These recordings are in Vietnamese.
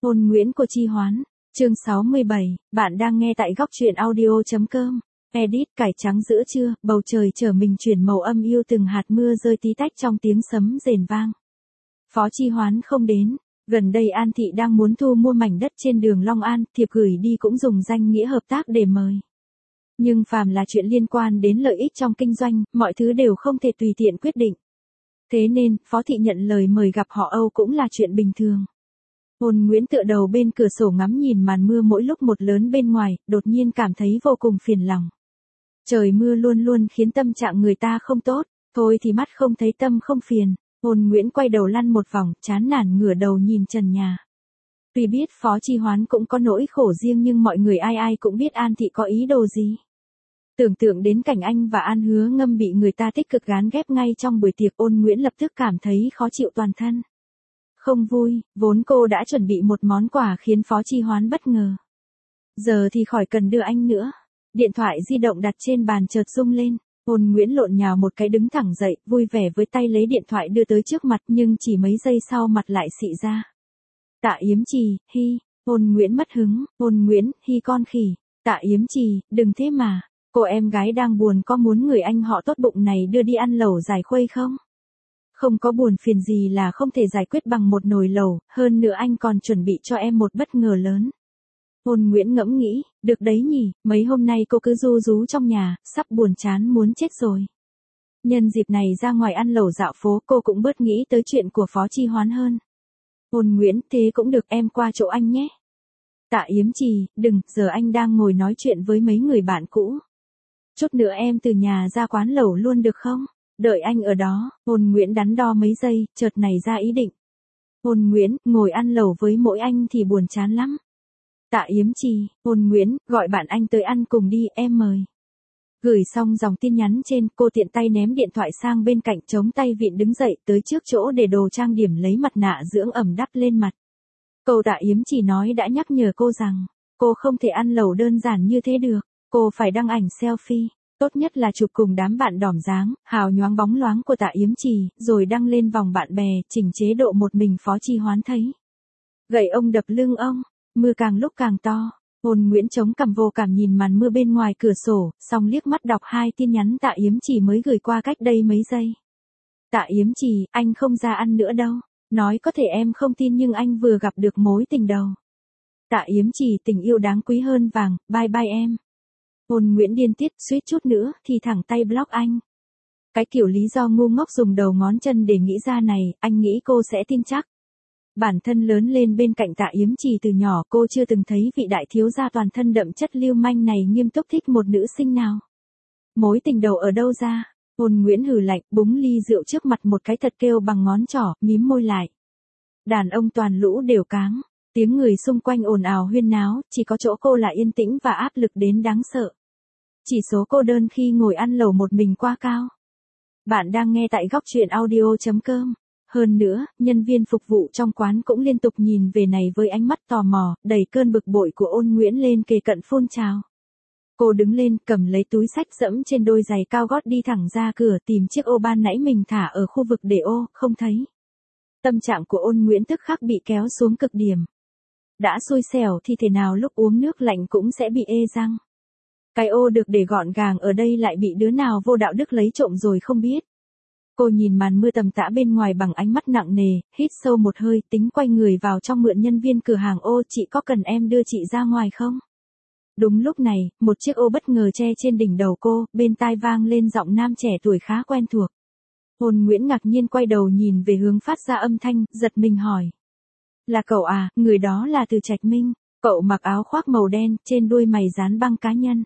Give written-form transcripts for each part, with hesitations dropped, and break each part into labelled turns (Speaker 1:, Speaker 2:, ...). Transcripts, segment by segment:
Speaker 1: Hôn Nguyễn của Chi Hoán, chương 67, bạn đang nghe tại góc truyện audio.com. Edit cải trắng giữa trưa, bầu trời trở mình chuyển màu âm u từng hạt mưa rơi tí tách trong tiếng sấm rền vang. Phó Chi Hoán không đến, gần đây An Thị đang muốn thu mua mảnh đất trên đường Long An, thiệp gửi đi cũng dùng danh nghĩa hợp tác để mời. Nhưng phàm là chuyện liên quan đến lợi ích trong kinh doanh, mọi thứ đều không thể tùy tiện quyết định. Thế nên, Phó Thị nhận lời mời gặp họ Âu cũng là chuyện bình thường. Hôn Nguyễn tựa đầu bên cửa sổ ngắm nhìn màn mưa mỗi lúc một lớn bên ngoài, đột nhiên cảm thấy vô cùng phiền lòng. Trời mưa luôn luôn khiến tâm trạng người ta không tốt, thôi thì mắt không thấy tâm không phiền. Hôn Nguyễn quay đầu lăn một vòng, chán nản ngửa đầu nhìn trần nhà. Tuy biết Phó Chi Hoán cũng có nỗi khổ riêng nhưng mọi người ai ai cũng biết An Thị có ý đồ gì. Tưởng tượng đến cảnh anh và An Hứa Ngâm bị người ta tích cực gán ghép ngay trong buổi tiệc, Ôn Nguyễn lập tức cảm thấy khó chịu toàn thân. Không vui, vốn cô đã chuẩn bị một món quà khiến Phó Chi Hoán bất ngờ. Giờ thì khỏi cần đưa anh nữa. Điện thoại di động đặt trên bàn chợt rung lên. Ôn Nguyễn lộn nhào một cái đứng thẳng dậy, vui vẻ với tay lấy điện thoại đưa tới trước mặt, nhưng chỉ mấy giây sau mặt lại xị ra. Tạ Yếm Trì, hi. Ôn Nguyễn mất hứng. Ôn Nguyễn, hi con khỉ. Tạ Yếm Trì, đừng thế mà. Cô em gái đang buồn có muốn người anh họ tốt bụng này đưa đi ăn lẩu giải khuây không? Không có buồn phiền gì là không thể giải quyết bằng một nồi lẩu, hơn nữa anh còn chuẩn bị cho em một bất ngờ lớn. Ôn Nguyễn ngẫm nghĩ, được đấy nhỉ, mấy hôm nay cô cứ ru rú trong nhà, sắp buồn chán muốn chết rồi. Nhân dịp này ra ngoài ăn lẩu dạo phố cô cũng bớt nghĩ tới chuyện của Phó Chi Hoán hơn. Ôn Nguyễn, thế cũng được, em qua chỗ anh nhé. Tạ Yếm Trì, đừng, giờ anh đang ngồi nói chuyện với mấy người bạn cũ. Chút nữa em từ nhà ra quán lẩu luôn được không? Đợi anh ở đó. Ôn Nguyễn đắn đo mấy giây, chợt nảy ra ý định. Ôn Nguyễn, ngồi ăn lẩu với mỗi anh thì buồn chán lắm. Tạ Yếm Trì, Ôn Nguyễn, gọi bạn anh tới ăn cùng đi, em mời. Gửi xong dòng tin nhắn trên, cô tiện tay ném điện thoại sang bên cạnh, chống tay vịn đứng dậy tới trước chỗ để đồ trang điểm lấy mặt nạ dưỡng ẩm đắp lên mặt. Câu Tạ Yếm Trì nói đã nhắc nhở cô rằng, cô không thể ăn lẩu đơn giản như thế được, cô phải đăng ảnh selfie. Tốt nhất là chụp cùng đám bạn đỏm dáng, hào nhoáng bóng loáng của Tạ Yếm Trì, rồi đăng lên vòng bạn bè, chỉnh chế độ một mình Phó Chi Hoán thấy. Gậy ông đập lưng ông, mưa càng lúc càng to. Ôn Nguyễn chống cằm vô cảm nhìn màn mưa bên ngoài cửa sổ, xong liếc mắt đọc hai tin nhắn Tạ Yếm Trì mới gửi qua cách đây mấy giây. Tạ Yếm Trì, anh không ra ăn nữa đâu. Nói có thể em không tin nhưng anh vừa gặp được mối tình đầu. Tạ Yếm Trì, tình yêu đáng quý hơn vàng, bye bye em. Ôn Nguyễn điên tiết, suýt chút nữa thì thẳng tay block anh. Cái kiểu lý do ngu ngốc dùng đầu ngón chân để nghĩ ra này, anh nghĩ cô sẽ tin chắc. Bản thân lớn lên bên cạnh Tạ Yếm Trì từ nhỏ, cô chưa từng thấy vị đại thiếu gia toàn thân đậm chất lưu manh này nghiêm túc thích một nữ sinh nào. Mối tình đầu ở đâu ra? Ôn Nguyễn hừ lạnh, búng ly rượu trước mặt một cái thật kêu bằng ngón trỏ, mím môi lại. Đàn ông toàn lũ đều cáng. Tiếng người xung quanh ồn ào huyên náo, chỉ có chỗ cô là yên tĩnh và áp lực đến đáng sợ. Chỉ số cô đơn khi ngồi ăn lẩu một mình quá cao. Bạn đang nghe tại góc truyện audio.com. Hơn nữa, nhân viên phục vụ trong quán cũng liên tục nhìn về này với ánh mắt tò mò, đẩy cơn bực bội của Ôn Nguyễn lên kề cận phun trào. Cô đứng lên, cầm lấy túi xách dẫm trên đôi giày cao gót đi thẳng ra cửa tìm chiếc ô ban nãy mình thả ở khu vực để ô, không thấy. Tâm trạng của Ôn Nguyễn tức khắc bị kéo xuống cực điểm. Đã xui xẻo thì thế nào lúc uống nước lạnh cũng sẽ bị ê răng. Cái ô được để gọn gàng ở đây lại bị đứa nào vô đạo đức lấy trộm rồi không biết. Cô nhìn màn mưa tầm tã bên ngoài bằng ánh mắt nặng nề, hít sâu một hơi, tính quay người vào trong mượn nhân viên cửa hàng ô, chị có cần em đưa chị ra ngoài không? Đúng lúc này, một chiếc ô bất ngờ che trên đỉnh đầu cô, bên tai vang lên giọng nam trẻ tuổi khá quen thuộc. Ôn Nguyễn ngạc nhiên quay đầu nhìn về hướng phát ra âm thanh, giật mình hỏi. Là cậu à? Người đó là Từ Trạch Minh. Cậu mặc áo khoác màu đen, trên đuôi mày dán băng cá nhân.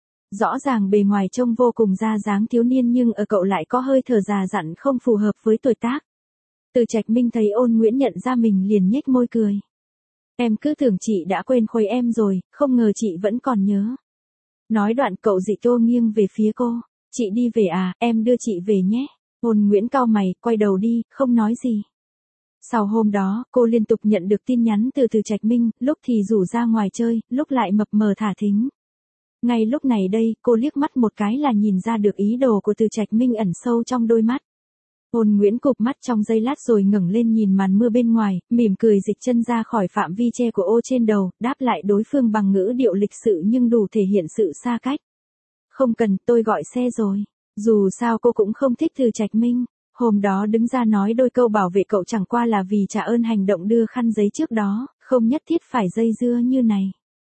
Speaker 1: Rõ ràng bề ngoài trông vô cùng ra dáng thiếu niên nhưng ở cậu lại có hơi thở già dặn không phù hợp với tuổi tác. Từ Trạch Minh thấy Ôn Nguyễn nhận ra mình liền nhếch môi cười. Em cứ tưởng chị đã quên khuấy em rồi, không ngờ chị vẫn còn nhớ. Nói đoạn cậu dị tô nghiêng về phía cô. Chị đi về à, em đưa chị về nhé. Ôn Nguyễn cau mày, quay đầu đi, không nói gì. Sau hôm đó, cô liên tục nhận được tin nhắn từ Trạch Minh, lúc thì rủ ra ngoài chơi, lúc lại mập mờ thả thính. Ngay lúc này đây, cô liếc mắt một cái là nhìn ra được ý đồ của Từ Trạch Minh ẩn sâu trong đôi mắt. Ôn Nguyễn cụp mắt trong giây lát rồi ngẩng lên nhìn màn mưa bên ngoài, mỉm cười dịch chân ra khỏi phạm vi che của ô trên đầu, đáp lại đối phương bằng ngữ điệu lịch sự nhưng đủ thể hiện sự xa cách. Không cần, tôi gọi xe rồi. Dù sao cô cũng không thích Từ Trạch Minh. Hôm đó đứng ra nói đôi câu bảo vệ cậu chẳng qua là vì trả ơn hành động đưa khăn giấy trước đó, không nhất thiết phải dây dưa như này.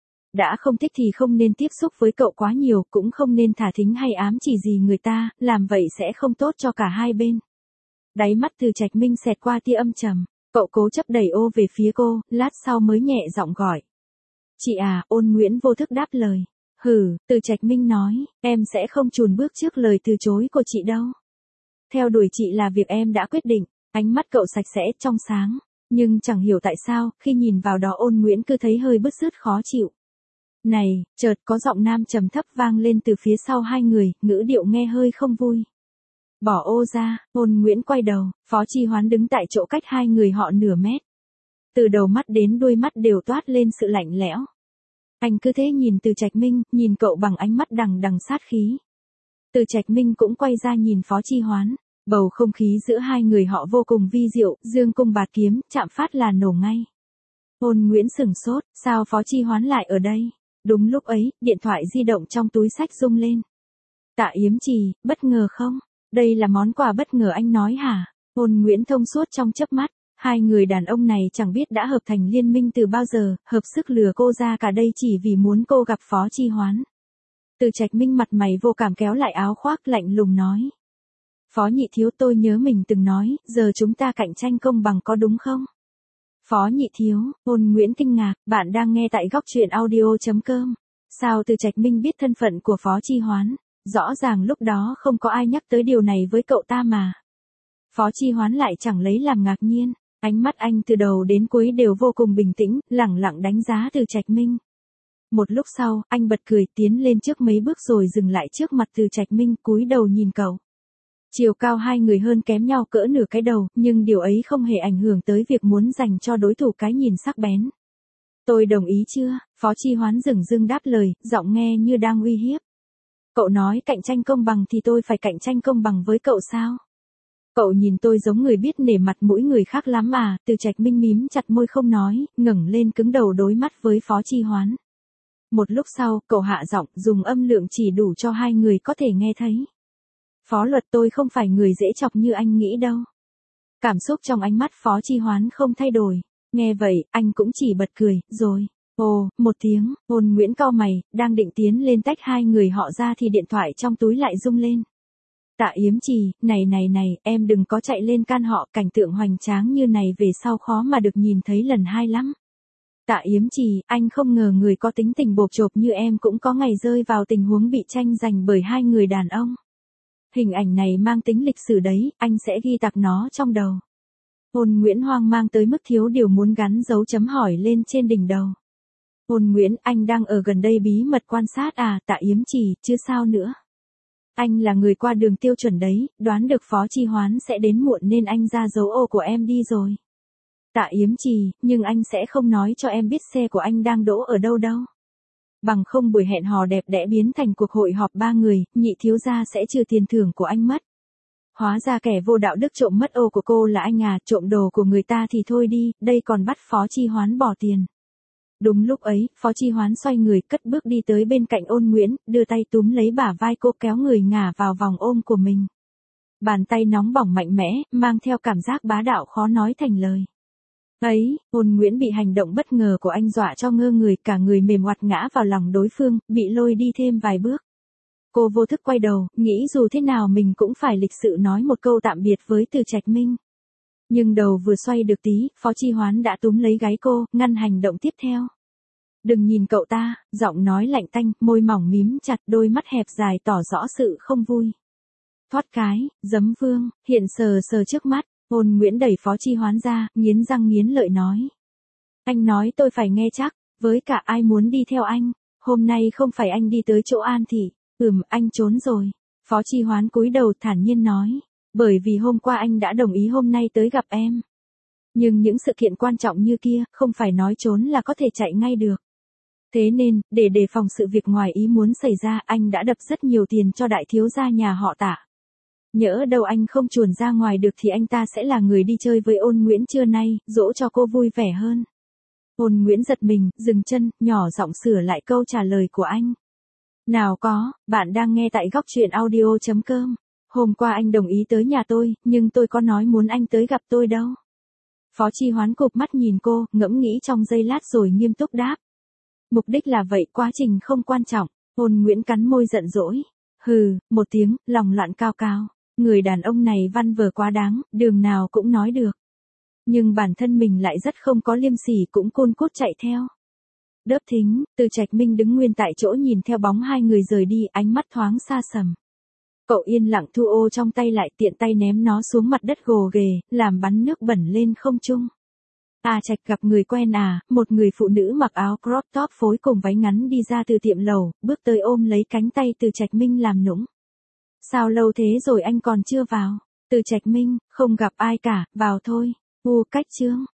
Speaker 1: Đã không thích thì không nên tiếp xúc với cậu quá nhiều, cũng không nên thả thính hay ám chỉ gì người ta, làm vậy sẽ không tốt cho cả hai bên. Đáy mắt Từ Trạch Minh xẹt qua tia âm trầm, cậu cố chấp đẩy ô về phía cô, lát sau mới nhẹ giọng gọi. Chị à, Ôn Nguyễn vô thức đáp lời. Hừ, Từ Trạch Minh nói, em sẽ không chùn bước trước lời từ chối của chị đâu. Theo đuổi chị là việc em đã quyết định, ánh mắt cậu sạch sẽ, trong sáng. Nhưng chẳng hiểu tại sao, khi nhìn vào đó Ôn Nguyễn cứ thấy hơi bứt rứt khó chịu. Này, chợt có giọng nam trầm thấp vang lên từ phía sau hai người, ngữ điệu nghe hơi không vui. Bỏ ô ra, Ôn Nguyễn quay đầu, Phó Chi Hoán đứng tại chỗ cách hai người họ nửa mét. Từ đầu mắt đến đuôi mắt đều toát lên sự lạnh lẽo. Anh cứ thế nhìn Từ Trạch Minh, nhìn cậu bằng ánh mắt đằng đằng sát khí. Từ Trạch Minh cũng quay ra nhìn Phó Chi Hoán, bầu không khí giữa hai người họ vô cùng vi diệu, dương cung bạt kiếm, chạm phát là nổ ngay. Ôn Nguyễn sửng sốt, sao Phó Chi Hoán lại ở đây? Đúng lúc ấy, điện thoại di động trong túi xách rung lên. Tạ Yếm Trì, bất ngờ không? Đây là món quà bất ngờ anh nói hả? Ôn Nguyễn thông suốt trong chớp mắt, hai người đàn ông này chẳng biết đã hợp thành liên minh từ bao giờ, hợp sức lừa cô ra cả đây chỉ vì muốn cô gặp Phó Chi Hoán. Từ Trạch Minh mặt mày vô cảm kéo lại áo khoác lạnh lùng nói. Phó Nhị Thiếu, tôi nhớ mình từng nói, giờ chúng ta cạnh tranh công bằng có đúng không? Phó Nhị Thiếu, Ôn Nguyễn kinh ngạc, bạn đang nghe tại góc truyện audio.com. Sao Từ Trạch Minh biết thân phận của Phó Chi Hoán? Rõ ràng lúc đó không có ai nhắc tới điều này với cậu ta mà. Phó Chi Hoán lại chẳng lấy làm ngạc nhiên, ánh mắt anh từ đầu đến cuối đều vô cùng bình tĩnh, lẳng lặng đánh giá Từ Trạch Minh. Một lúc sau, anh bật cười tiến lên trước mấy bước rồi dừng lại trước mặt Từ Trạch Minh, cúi đầu nhìn cậu. Chiều cao hai người hơn kém nhau cỡ nửa cái đầu, nhưng điều ấy không hề ảnh hưởng tới việc muốn dành cho đối thủ cái nhìn sắc bén. Tôi đồng ý chưa? Phó Chi Hoán dửng dưng đáp lời, giọng nghe như đang uy hiếp. Cậu nói cạnh tranh công bằng thì tôi phải cạnh tranh công bằng với cậu sao? Cậu nhìn tôi giống người biết nể mặt mũi người khác lắm à? Từ Trạch Minh mím chặt môi không nói, ngẩng lên cứng đầu đối mắt với Phó Chi Hoán. Một lúc sau, cậu hạ giọng, dùng âm lượng chỉ đủ cho hai người có thể nghe thấy. Phó Luật, tôi không phải người dễ chọc như anh nghĩ đâu. Cảm xúc trong ánh mắt Phó Chi Hoán không thay đổi. Nghe vậy, anh cũng chỉ bật cười, rồi. Ồ, một tiếng, Ôn Nguyễn cau mày, đang định tiến lên tách hai người họ ra thì điện thoại trong túi lại rung lên. Tạ Yếm Trì, này, em đừng có chạy lên can họ, cảnh tượng hoành tráng như này về sau khó mà được nhìn thấy lần hai lắm. Tạ Yếm Trì, anh không ngờ người có tính tình bộp chộp như em cũng có ngày rơi vào tình huống bị tranh giành bởi hai người đàn ông. Hình ảnh này mang tính lịch sử đấy, anh sẽ ghi tạc nó trong đầu. Ôn Nguyễn hoang mang tới mức thiếu điều muốn gắn dấu chấm hỏi lên trên đỉnh đầu. Ôn Nguyễn, anh đang ở gần đây bí mật quan sát à? Tạ Yếm Trì, chứ sao nữa. Anh là người qua đường tiêu chuẩn đấy, đoán được Phó Chi Hoán sẽ đến muộn nên anh ra dấu ô của em đi rồi. Tạ Yếm Trì, nhưng anh sẽ không nói cho em biết xe của anh đang đỗ ở đâu đâu. Bằng không buổi hẹn hò đẹp đẽ biến thành cuộc hội họp ba người, Nhị thiếu gia sẽ trừ tiền thưởng của anh mất. Hóa ra kẻ vô đạo đức trộm mất ô của cô là anh à, trộm đồ của người ta thì thôi đi, đây còn bắt Phó Chi Hoán bỏ tiền. Đúng lúc ấy, Phó Chi Hoán xoay người cất bước đi tới bên cạnh Ôn Nguyễn, đưa tay túm lấy bả vai cô kéo người ngả vào vòng ôm của mình. Bàn tay nóng bỏng mạnh mẽ, mang theo cảm giác bá đạo khó nói thành lời. Ấy, Ôn Nguyễn bị hành động bất ngờ của anh dọa cho ngơ người, cả người mềm oặt ngã vào lòng đối phương, bị lôi đi thêm vài bước. Cô vô thức quay đầu, nghĩ dù thế nào mình cũng phải lịch sự nói một câu tạm biệt với Từ Trạch Minh. Nhưng đầu vừa xoay được tí, Phó Chi Hoán đã túm lấy gáy cô, ngăn hành động tiếp theo. Đừng nhìn cậu ta, giọng nói lạnh tanh, môi mỏng mím chặt, đôi mắt hẹp dài tỏ rõ sự không vui. Thoát cái, giấm vương, hiện sờ trước mắt, Ôn Nguyễn đẩy Phó Chi Hoán ra, nghiến răng nghiến lợi nói. Anh nói tôi phải nghe chắc, với cả ai muốn đi theo anh, hôm nay không phải anh đi tới chỗ An Thị, anh trốn rồi. Phó Chi Hoán cúi đầu thản nhiên nói, bởi vì hôm qua anh đã đồng ý hôm nay tới gặp em. Nhưng những sự kiện quan trọng như kia, không phải nói trốn là có thể chạy ngay được. Thế nên, để đề phòng sự việc ngoài ý muốn xảy ra, anh đã đập rất nhiều tiền cho đại thiếu gia nhà họ Tạ. Nhỡ đâu anh không chuồn ra ngoài được thì anh ta sẽ là người đi chơi với Ôn Nguyễn trưa nay, dỗ cho cô vui vẻ hơn. Ôn Nguyễn giật mình, dừng chân, nhỏ giọng sửa lại câu trả lời của anh. Nào có, bạn đang nghe tại góc truyện audio.com. Hôm qua anh đồng ý tới nhà tôi, nhưng tôi có nói muốn anh tới gặp tôi đâu. Phó Chi Hoán cụp mắt nhìn cô, ngẫm nghĩ trong giây lát rồi nghiêm túc đáp. Mục đích là vậy, quá trình không quan trọng. Ôn Nguyễn cắn môi giận dỗi. Hừ, một tiếng, lòng loạn cao cao. Người đàn ông này văn vở quá đáng, đường nào cũng nói được. Nhưng bản thân mình lại rất không có liêm sỉ, cũng côn cốt chạy theo. Đớp thính, Từ Trạch Minh đứng nguyên tại chỗ nhìn theo bóng hai người rời đi, ánh mắt thoáng xa sầm. Cậu yên lặng thu ô trong tay lại, tiện tay ném nó xuống mặt đất gồ ghề, làm bắn nước bẩn lên không trung. À Trạch, gặp người quen à? Một người phụ nữ mặc áo crop top phối cùng váy ngắn đi ra từ tiệm lầu, bước tới ôm lấy cánh tay Từ Trạch Minh làm nũng. Sao lâu thế rồi anh còn chưa vào? Từ Trạch Minh, không gặp ai cả, vào thôi. Cách chương.